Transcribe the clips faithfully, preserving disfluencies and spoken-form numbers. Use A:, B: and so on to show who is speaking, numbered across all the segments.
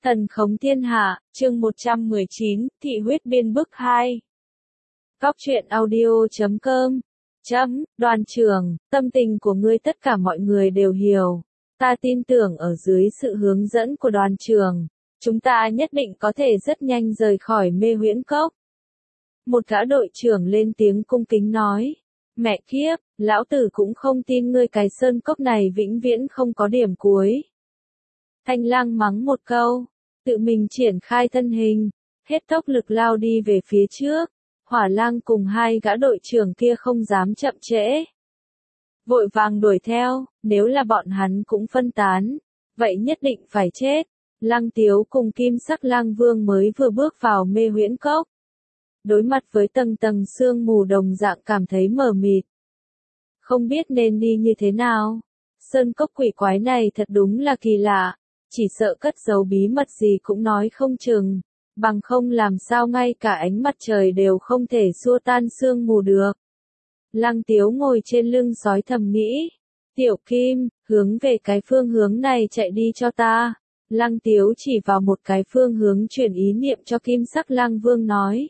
A: Thần khống thiên hạ, chương một trăm mười chín, thị huyết biên bức hai. Góc truyện audio chấm com. Chấm, đoàn trưởng, tâm tình của ngươi tất cả mọi người đều hiểu. Ta tin tưởng ở dưới sự hướng dẫn của đoàn trưởng, chúng ta nhất định có thể rất nhanh rời khỏi mê huyễn cốc. Một gã đội trưởng lên tiếng cung kính nói. Mẹ kiếp, lão tử cũng không tin ngươi cái sơn cốc này vĩnh viễn không có điểm cuối. Thanh Lang mắng một câu, tự mình triển khai thân hình, hết tốc lực lao đi về phía trước. Hỏa Lang cùng hai gã đội trưởng kia không dám chậm trễ. Vội vàng đuổi theo, nếu là bọn hắn cũng phân tán, vậy nhất định phải chết. Lăng Tiếu cùng Kim Sắc Lang Vương mới vừa bước vào mê huyễn cốc. Đối mặt với tầng tầng sương mù đồng dạng cảm thấy mờ mịt. Không biết nên đi như thế nào. Sơn cốc quỷ quái này thật đúng là kỳ lạ. Chỉ sợ cất giấu bí mật gì cũng nói không chừng, bằng không làm sao ngay cả ánh mặt trời đều không thể xua tan sương mù được. Lăng Tiếu ngồi trên lưng sói thầm nghĩ, Tiểu Kim, hướng về cái phương hướng này chạy đi cho ta. Lăng Tiếu chỉ vào một cái phương hướng chuyển ý niệm cho Kim Sắc Lang Vương nói.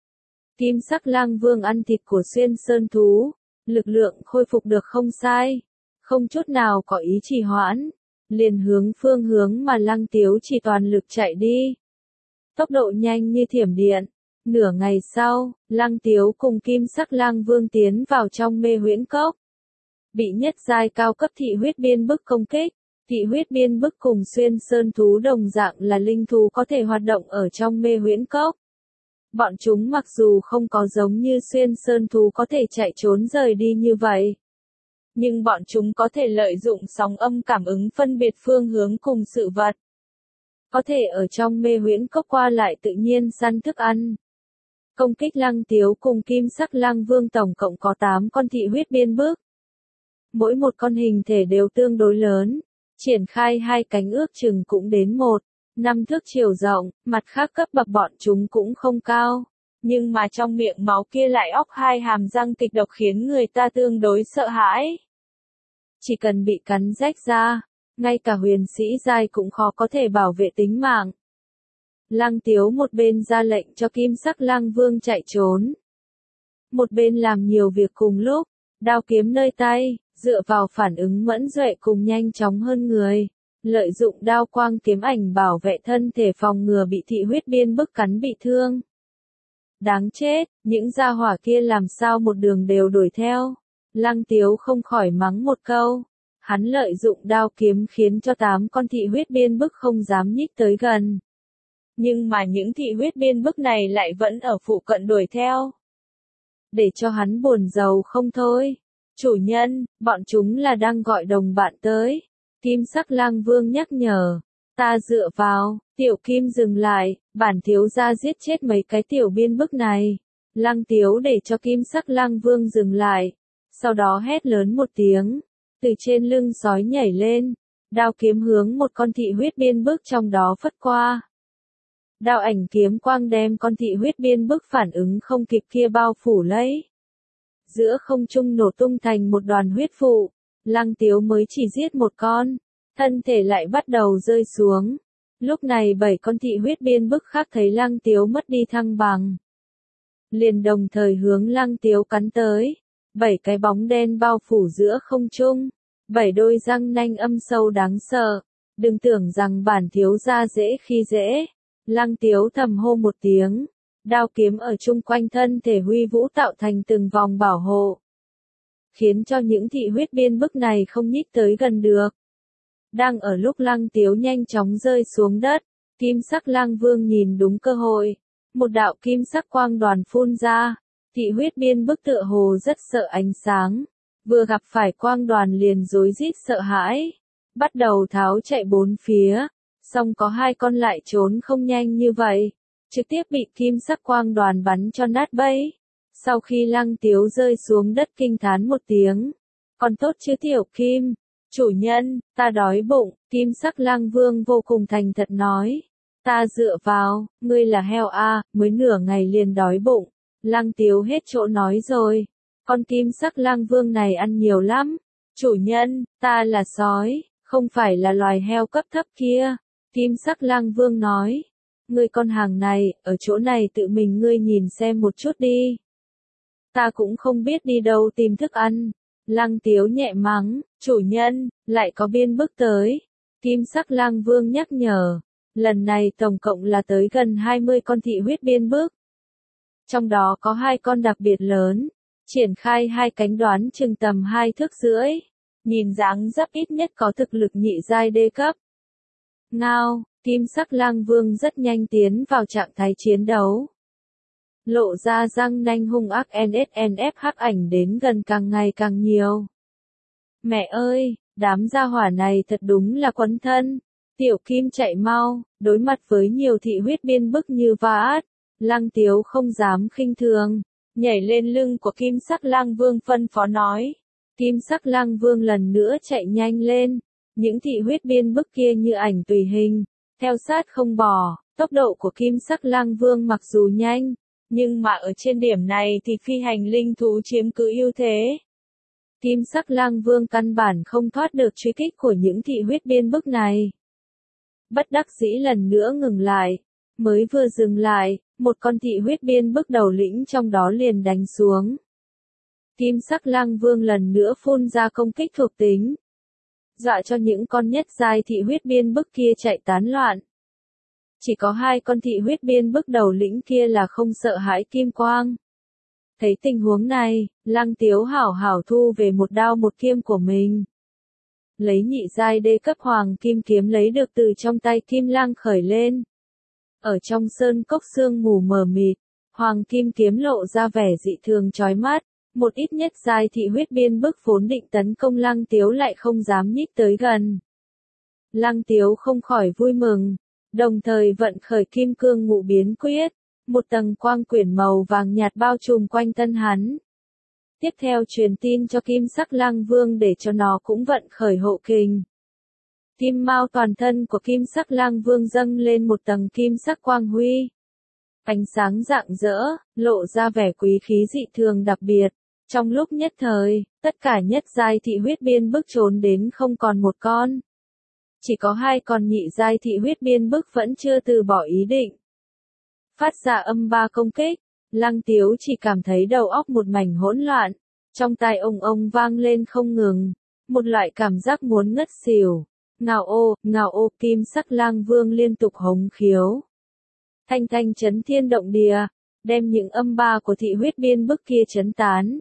A: Kim Sắc Lang Vương ăn thịt của xuyên sơn thú, lực lượng khôi phục được không sai, không chút nào có ý trì hoãn. Liền hướng phương hướng mà Lăng Tiếu chỉ toàn lực chạy đi. Tốc độ nhanh như thiểm điện. Nửa ngày sau, Lăng Tiếu cùng Kim Sắc Lang Vương tiến vào trong mê huyễn cốc. Bị nhất giai cao cấp thị huyết biên bức công kích. Thị huyết biên bức cùng xuyên sơn thú đồng dạng là linh thú có thể hoạt động ở trong mê huyễn cốc. Bọn chúng mặc dù không có giống như xuyên sơn thú có thể chạy trốn rời đi như vậy. Nhưng bọn chúng có thể lợi dụng sóng âm cảm ứng phân biệt phương hướng cùng sự vật. Có thể ở trong mê huyễn cốc qua lại tự nhiên săn thức ăn. Công kích Lăng Tiếu cùng Kim Sắc Lang Vương tổng cộng có tám con thị huyết biên bức. Mỗi một con hình thể đều tương đối lớn. Triển khai hai cánh ước chừng cũng đến một, năm thước chiều rộng, mặt khác cấp bậc bọn chúng cũng không cao. Nhưng mà trong miệng máu kia lại óc hai hàm răng kịch độc khiến người ta tương đối sợ hãi. Chỉ cần bị cắn rách ra, ngay cả huyền sĩ giai cũng khó có thể bảo vệ tính mạng. Lăng Tiếu một bên ra lệnh cho Kim Sắc Lang Vương chạy trốn. Một bên làm nhiều việc cùng lúc, đao kiếm nơi tay, dựa vào phản ứng mẫn duệ cùng nhanh chóng hơn người. Lợi dụng đao quang kiếm ảnh bảo vệ thân thể phòng ngừa bị thị huyết biên bức cắn bị thương. Đáng chết, những gia hỏa kia làm sao một đường đều đuổi theo. Lăng Tiếu không khỏi mắng một câu. Hắn lợi dụng đao kiếm khiến cho tám con thị huyết biên bức không dám nhích tới gần. Nhưng mà những thị huyết biên bức này lại vẫn ở phụ cận đuổi theo. Để cho hắn buồn rầu không thôi. Chủ nhân, bọn chúng là đang gọi đồng bạn tới. Kim Sắc Lang Vương nhắc nhở. Ta dựa vào, Tiểu Kim dừng lại, bản thiếu gia giết chết mấy cái tiểu biên bức này. Lăng Tiếu để cho Kim Sắc Lang Vương dừng lại. Sau đó hét lớn một tiếng, từ trên lưng sói nhảy lên, đao kiếm hướng một con thị huyết biên bức trong đó phất qua. Đao ảnh kiếm quang đem con thị huyết biên bức phản ứng không kịp kia bao phủ lấy. Giữa không trung nổ tung thành một đoàn huyết vụ, Lăng Tiếu mới chỉ giết một con, thân thể lại bắt đầu rơi xuống. Lúc này bảy con thị huyết biên bức khác thấy Lăng Tiếu mất đi thăng bằng. Liền đồng thời hướng Lăng Tiếu cắn tới. Bảy cái bóng đen bao phủ giữa không trung, bảy đôi răng nanh âm sâu đáng sợ, đừng tưởng rằng bản thiếu gia dễ khi dễ. Lăng Tiếu thầm hô một tiếng, đao kiếm ở chung quanh thân thể huy vũ tạo thành từng vòng bảo hộ, khiến cho những thị huyết biên bức này không nhích tới gần được. Đang ở lúc Lăng Tiếu nhanh chóng rơi xuống đất, Kim Sắc Lang Vương nhìn đúng cơ hội, một đạo kim sắc quang đoàn phun ra. Thị huyết biên bức tựa hồ rất sợ ánh sáng, vừa gặp phải quang đoàn liền rối rít sợ hãi, bắt đầu tháo chạy bốn phía, song có hai con lại trốn không nhanh như vậy, trực tiếp bị kim sắc quang đoàn bắn cho nát bấy. Sau khi Lăng Tiếu rơi xuống đất kinh thán một tiếng, còn tốt chứ Tiểu Kim, chủ nhân, ta đói bụng. Kim Sắc Lang Vương vô cùng thành thật nói, ta dựa vào, ngươi là heo a, mới nửa ngày liền đói bụng. Lăng Tiếu hết chỗ nói rồi, con Kim Sắc Lang Vương này ăn nhiều lắm. Chủ nhân, ta là sói, không phải là loài heo cấp thấp kia. Kim sắc lang vương nói. Ngươi con hàng này, ở chỗ này tự mình ngươi nhìn xem một chút đi. Ta cũng không biết đi đâu tìm thức ăn. Lăng Tiếu nhẹ mắng, chủ nhân, lại có biên bức tới. Kim sắc lang vương nhắc nhở. Lần này tổng cộng là tới gần hai mươi con thị huyết biên bức. Trong đó có hai con đặc biệt lớn. Triển khai hai cánh đoán chừng tầm hai thước rưỡi. Nhìn dáng dấp ít nhất có thực lực nhị giai đê cấp. Ngao, kim sắc lang vương rất nhanh tiến vào trạng thái chiến đấu. Lộ ra răng nanh hung ác en ét en ép hắc ảnh đến gần càng ngày càng nhiều. Mẹ ơi, đám gia hỏa này thật đúng là quấn thân. Tiểu Kim chạy mau, đối mặt với nhiều thị huyết biên bức như vát. Lăng Tiếu không dám khinh thường, nhảy lên lưng của kim sắc lang vương phân phó nói. Kim sắc lang vương lần nữa chạy nhanh lên. Những thị huyết biên bức kia như ảnh tùy hình, theo sát không bỏ. Tốc độ của kim sắc lang vương mặc dù nhanh, nhưng mà ở trên điểm này thì phi hành linh thú chiếm cứ ưu thế. Kim sắc lang vương căn bản không thoát được truy kích của những thị huyết biên bức này. Bất đắc dĩ lần nữa ngừng lại. Mới vừa dừng lại, một con thị huyết biên bức đầu lĩnh trong đó liền đánh xuống. Kim sắc lang vương lần nữa phun ra công kích thuộc tính. Dọa cho những con nhất giai thị huyết biên bức kia chạy tán loạn. Chỉ có hai con thị huyết biên bức đầu lĩnh kia là không sợ hãi kim quang. Thấy tình huống này, Lăng Tiếu hảo hảo thu về một đao một kiếm của mình. Lấy nhị giai đê cấp hoàng kim kiếm lấy được từ trong tay kim lang khởi lên. Ở trong sơn cốc sương mù mờ mịt, hoàng kim kiếm lộ ra vẻ dị thường chói mắt. Một ít nhất giai thị huyết biên bức vốn định tấn công Lăng Tiếu lại không dám nhích tới gần. Lăng Tiếu không khỏi vui mừng, đồng thời vận khởi kim cương ngũ biến quyết, một tầng quang quyển màu vàng nhạt bao trùm quanh thân hắn. Tiếp theo truyền tin cho kim sắc lang vương để cho nó cũng vận khởi hộ kình. Kim mao toàn thân của kim sắc lang vương dâng lên một tầng kim sắc quang huy. Ánh sáng rạng rỡ, lộ ra vẻ quý khí dị thường đặc biệt. Trong lúc nhất thời, tất cả nhất giai thị huyết biên bức trốn đến không còn một con. Chỉ có hai con nhị giai thị huyết biên bức vẫn chưa từ bỏ ý định. Phát ra âm ba công kích, Lăng Tiếu chỉ cảm thấy đầu óc một mảnh hỗn loạn. Trong tai ông ông vang lên không ngừng. Một loại cảm giác muốn ngất xỉu. Ngao ô, ngao ô, kim sắc lang vương liên tục hống khiếu. Thanh thanh chấn thiên động địa, đem những âm ba của thị huyết biên bức kia chấn tán.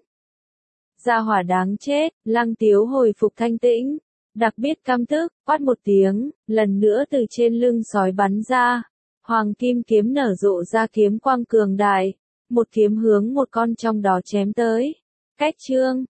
A: Gia hỏa đáng chết, Lăng Tiếu hồi phục thanh tĩnh, đặc biệt căm tức, quát một tiếng, lần nữa từ trên lưng sói bắn ra. Hoàng kim kiếm nở rộ ra kiếm quang cường đại, một kiếm hướng một con trong đó chém tới. Cách chương